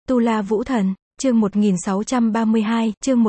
Tu La Vũ Thần, chương 1632, chương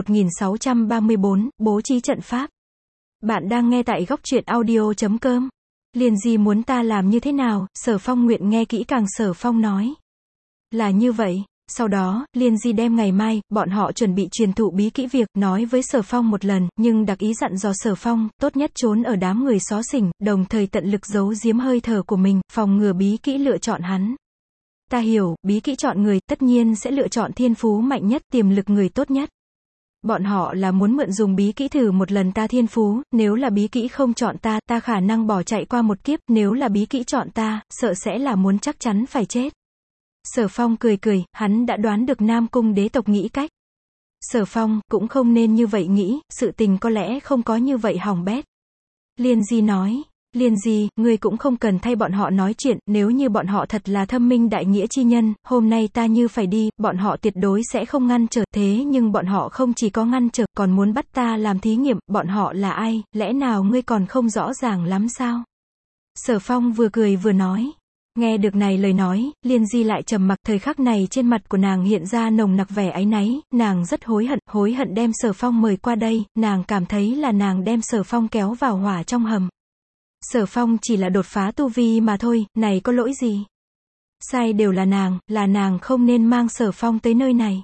1634, bố trí trận pháp. Bạn đang nghe tại góc truyện audio.com. Liền gì muốn ta làm như thế nào? Sở Phong nguyện nghe kỹ càng. Sở Phong nói. Là như vậy. Sau đó, Liên Di đem ngày mai, bọn họ chuẩn bị truyền thụ bí kỹ việc, nói với Sở Phong một lần, nhưng đặc ý dặn dò Sở Phong, tốt nhất trốn ở đám người xó xỉnh, đồng thời tận lực giấu giếm hơi thở của mình, phòng ngừa bí kỹ lựa chọn hắn. Ta hiểu, bí kỹ chọn người, tất nhiên sẽ lựa chọn thiên phú mạnh nhất, tiềm lực người tốt nhất. Bọn họ là muốn mượn dùng bí kỹ thử một lần ta thiên phú, nếu là bí kỹ không chọn ta, ta khả năng bỏ chạy qua một kiếp, nếu là bí kỹ chọn ta, sợ sẽ là muốn chắc chắn phải chết. Sở Phong cười cười, hắn đã đoán được Nam Cung đế tộc nghĩ cách. Sở Phong, cũng không nên như vậy nghĩ, sự tình có lẽ không có như vậy hỏng bét. Liên Di nói. Liên Di, ngươi cũng không cần thay bọn họ nói chuyện, nếu như bọn họ thật là thâm minh đại nghĩa chi nhân, hôm nay ta như phải đi, bọn họ tuyệt đối sẽ không ngăn trở, thế nhưng bọn họ không chỉ có ngăn trở, còn muốn bắt ta làm thí nghiệm, bọn họ là ai, lẽ nào ngươi còn không rõ ràng lắm sao? Sở Phong vừa cười vừa nói. Nghe được này lời nói, Liên Di lại trầm mặc, thời khắc này trên mặt của nàng hiện ra nồng nặc vẻ áy náy, nàng rất hối hận đem Sở Phong mời qua đây, nàng cảm thấy là nàng đem Sở Phong kéo vào hỏa trong hầm. Sở Phong chỉ là đột phá tu vi mà thôi, này có lỗi gì? Sai đều là nàng không nên mang Sở Phong tới nơi này.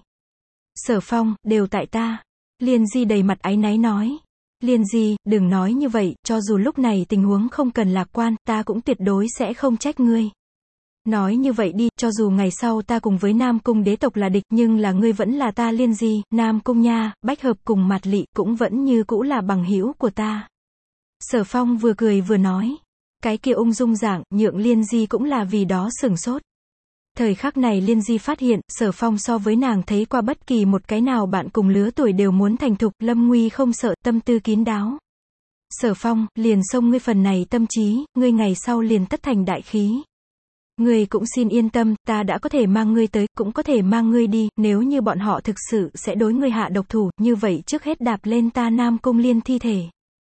Sở Phong, đều tại ta. Liên Di đầy mặt áy náy nói. Liên Di, đừng nói như vậy, cho dù lúc này tình huống không cần lạc quan, ta cũng tuyệt đối sẽ không trách ngươi. Nói như vậy đi, cho dù ngày sau ta cùng với Nam Cung đế tộc là địch, nhưng là ngươi vẫn là ta Liên Di, Nam Cung nha, Bách Hợp cùng Mạt Lị, cũng vẫn như cũ là bằng hữu của ta. Sở Phong vừa cười vừa nói. Cái kia ung dung dạng, nhượng Liên Di cũng là vì đó sửng sốt. Thời khắc này Liên Di phát hiện, Sở Phong so với nàng thấy qua bất kỳ một cái nào bạn cùng lứa tuổi đều muốn thành thục, lâm nguy không sợ, tâm tư kín đáo. Sở Phong, liền xông ngươi phần này tâm trí, ngươi ngày sau liền tất thành đại khí. Ngươi cũng xin yên tâm, ta đã có thể mang ngươi tới, cũng có thể mang ngươi đi, nếu như bọn họ thực sự sẽ đối ngươi hạ độc thủ, như vậy trước hết đạp lên ta Nam Cung Liên thi thể.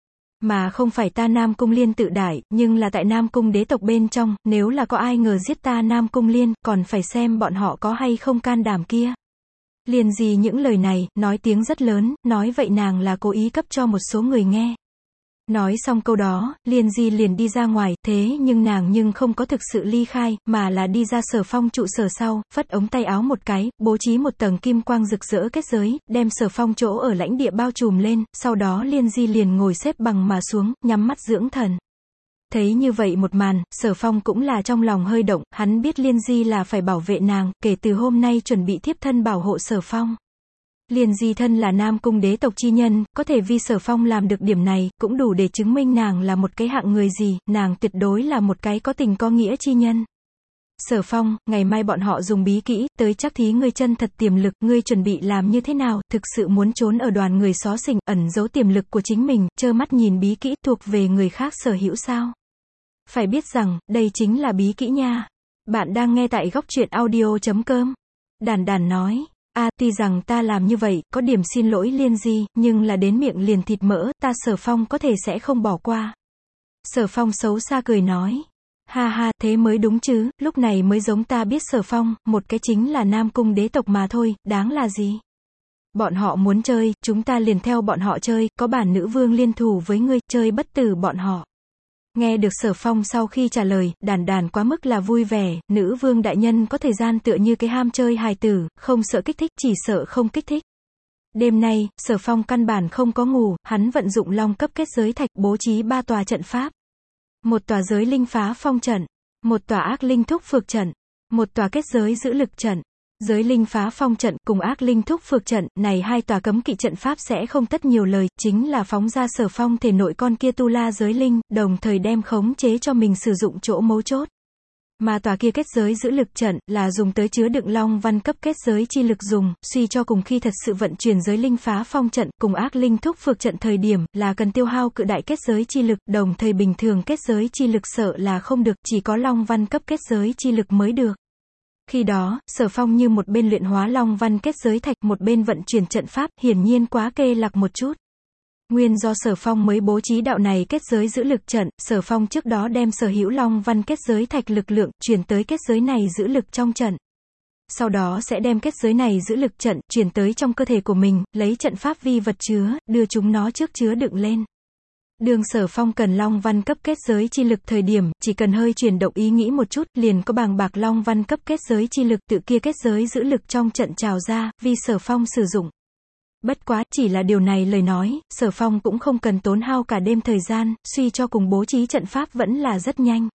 Mà không phải ta Nam Cung Liên tự đại, nhưng là tại Nam Cung đế tộc bên trong, nếu là có ai ngờ giết ta Nam Cung Liên, còn phải xem bọn họ có hay không can đảm kia. Liền gì những lời này, nói tiếng rất lớn, nói vậy nàng là cố ý cấp cho một số người nghe. Nói xong câu đó, Liên Di liền đi ra ngoài, thế nhưng nàng không có thực sự ly khai, mà là đi ra Sở Phong trụ sở sau, phất ống tay áo một cái, bố trí một tầng kim quang rực rỡ kết giới, đem Sở Phong chỗ ở lãnh địa bao trùm lên, sau đó Liên Di liền ngồi xếp bằng mà xuống, nhắm mắt dưỡng thần. Thấy như vậy một màn, Sở Phong cũng là trong lòng hơi động, hắn biết Liên Di là phải bảo vệ nàng, kể từ hôm nay chuẩn bị thiếp thân bảo hộ Sở Phong. Liên Di thân là Nam Cung đế tộc chi nhân, có thể vì Sở Phong làm được điểm này, cũng đủ để chứng minh nàng là một cái hạng người gì, nàng tuyệt đối là một cái có tình có nghĩa chi nhân. Sở Phong, ngày mai bọn họ dùng bí kỹ, tới chắc thí ngươi chân thật tiềm lực, ngươi chuẩn bị làm như thế nào, thực sự muốn trốn ở đoàn người xó xỉnh, ẩn giấu tiềm lực của chính mình, trơ mắt nhìn bí kỹ thuộc về người khác sở hữu sao? Phải biết rằng, đây chính là bí kỹ nha. Bạn đang nghe tại góc truyện audio.com. Đàn đàn nói. Tuy rằng ta làm như vậy, có điểm xin lỗi Liên Di, nhưng là đến miệng liền thịt mỡ, ta Sở Phong có thể sẽ không bỏ qua. Sở Phong xấu xa cười nói. Ha ha, thế mới đúng chứ, lúc này mới giống ta biết Sở Phong, một cái chính là Nam Cung đế tộc mà thôi, đáng là gì. Bọn họ muốn chơi, chúng ta liền theo bọn họ chơi, có bản nữ vương liên thủ với ngươi, chơi bất tử bọn họ. Nghe được Sở Phong sau khi trả lời, đàn đàn quá mức là vui vẻ, nữ vương đại nhân có thời gian tựa như cái ham chơi hài tử, không sợ kích thích, chỉ sợ không kích thích. Đêm nay, Sở Phong căn bản không có ngủ, hắn vận dụng long cấp kết giới thạch, bố trí 3 tòa trận pháp. Một tòa giới linh phá phong trận, một tòa ác linh thúc phược trận, một tòa kết giới giữ lực trận. Giới linh phá phong trận cùng ác linh thúc phược trận, này hai tòa cấm kỵ trận pháp sẽ không tất nhiều lời, chính là phóng ra Sở Phong thể nội con kia tu la giới linh, đồng thời đem khống chế cho mình sử dụng chỗ mấu chốt. Mà tòa kia kết giới giữ lực trận, là dùng tới chứa đựng long văn cấp kết giới chi lực dùng, suy cho cùng khi thật sự vận chuyển giới linh phá phong trận, cùng ác linh thúc phược trận thời điểm, là cần tiêu hao cự đại kết giới chi lực, đồng thời bình thường kết giới chi lực sợ là không được, chỉ có long văn cấp kết giới chi lực mới được. Khi đó, Sở Phong như một bên luyện hóa long văn kết giới thạch, một bên vận chuyển trận pháp, hiển nhiên quá kê lạc một chút. Nguyên do Sở Phong mới bố trí đạo này kết giới giữ lực trận, Sở Phong trước đó đem sở hữu long văn kết giới thạch lực lượng, chuyển tới kết giới này giữ lực trong trận. sau đó sẽ đem kết giới này giữ lực trận, chuyển tới trong cơ thể của mình, lấy trận pháp vi vật chứa, đưa chúng nó trước chứa đựng lên. Đường Sở Phong cần Long Văn cấp kết giới chi lực thời điểm, chỉ cần hơi chuyển động ý nghĩ một chút, liền có bàng bạc Long Văn cấp kết giới chi lực tự kia kết giới giữ lực trong trận trào ra, vì Sở Phong sử dụng. Bất quá, chỉ là điều này lời nói, Sở Phong cũng không cần tốn hao cả đêm thời gian, suy cho cùng bố trí trận pháp vẫn là rất nhanh.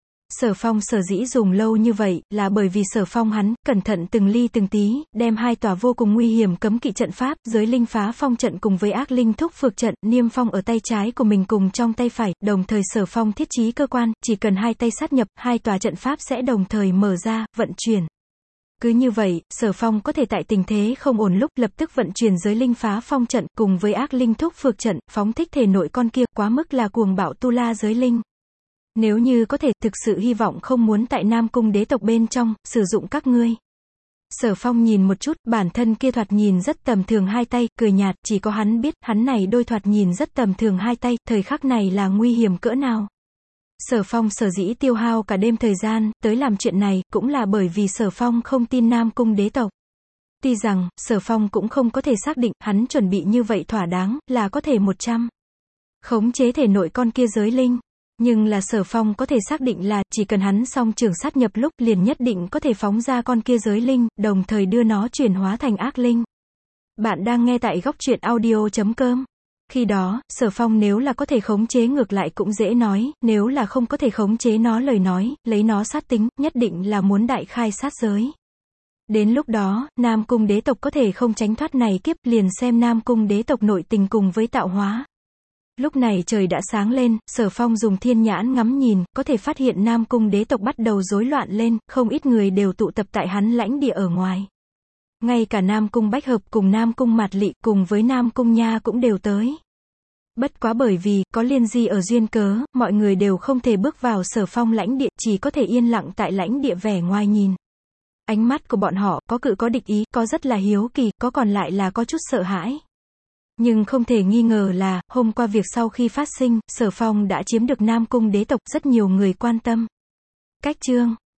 Sở Phong sở dĩ dùng lâu như vậy, là bởi vì Sở Phong hắn, cẩn thận từng ly từng tí, đem hai tòa vô cùng nguy hiểm cấm kỵ trận pháp, giới linh phá phong trận cùng với ác linh thúc phược trận, niêm phong ở tay trái của mình cùng trong tay phải, đồng thời Sở Phong thiết trí cơ quan, chỉ cần hai tay sát nhập, hai tòa trận pháp sẽ đồng thời mở ra, vận chuyển. Cứ như vậy, Sở Phong có thể tại tình thế không ổn lúc lập tức vận chuyển giới linh phá phong trận, cùng với ác linh thúc phược trận, phóng thích thể nội con kia, quá mức là cuồng bạo tu la giới linh. Nếu như có thể, thực sự hy vọng không muốn tại Nam Cung đế tộc bên trong, sử dụng các ngươi. Sở Phong nhìn một chút, bản thân kia thoạt nhìn rất tầm thường hai tay, cười nhạt, chỉ có hắn biết, hắn này đôi thoạt nhìn rất tầm thường hai tay, thời khắc này là nguy hiểm cỡ nào. Sở Phong sở dĩ tiêu hao cả đêm thời gian, tới làm chuyện này, cũng là bởi vì Sở Phong không tin Nam Cung đế tộc. Tuy rằng, Sở Phong cũng không có thể xác định, hắn chuẩn bị như vậy thỏa đáng, là có thể 100. Khống chế thể nội con kia giới linh. Nhưng là Sở Phong có thể xác định là, chỉ cần hắn song trường sát nhập lúc, liền nhất định có thể phóng ra con kia giới linh, đồng thời đưa nó chuyển hóa thành ác linh. Bạn đang nghe tại góc truyện audio.com. Khi đó, Sở Phong nếu là có thể khống chế ngược lại cũng dễ nói, nếu là không có thể khống chế nó lời nói, lấy nó sát tính, nhất định là muốn đại khai sát giới. Đến lúc đó, Nam Cung đế tộc có thể không tránh thoát này kiếp, liền xem Nam Cung đế tộc nội tình cùng với tạo hóa. Lúc này trời đã sáng lên, Sở Phong dùng thiên nhãn ngắm nhìn, có thể phát hiện Nam Cung đế tộc bắt đầu rối loạn lên, không ít người đều tụ tập tại hắn lãnh địa ở ngoài. Ngay cả Nam Cung Bách Hợp cùng Nam Cung Mạt Lị cùng với Nam Cung Nha cũng đều tới. Bất quá bởi vì, có Liên Di ở duyên cớ, mọi người đều không thể bước vào Sở Phong lãnh địa, chỉ có thể yên lặng tại lãnh địa vẻ ngoài nhìn. Ánh mắt của bọn họ, có cự có địch ý, có rất là hiếu kỳ, có còn lại là có chút sợ hãi. Nhưng không thể nghi ngờ là, hôm qua việc sau khi phát sinh, Sở Phong đã chiếm được Nam Cung đế tộc, rất nhiều người quan tâm. Cách chương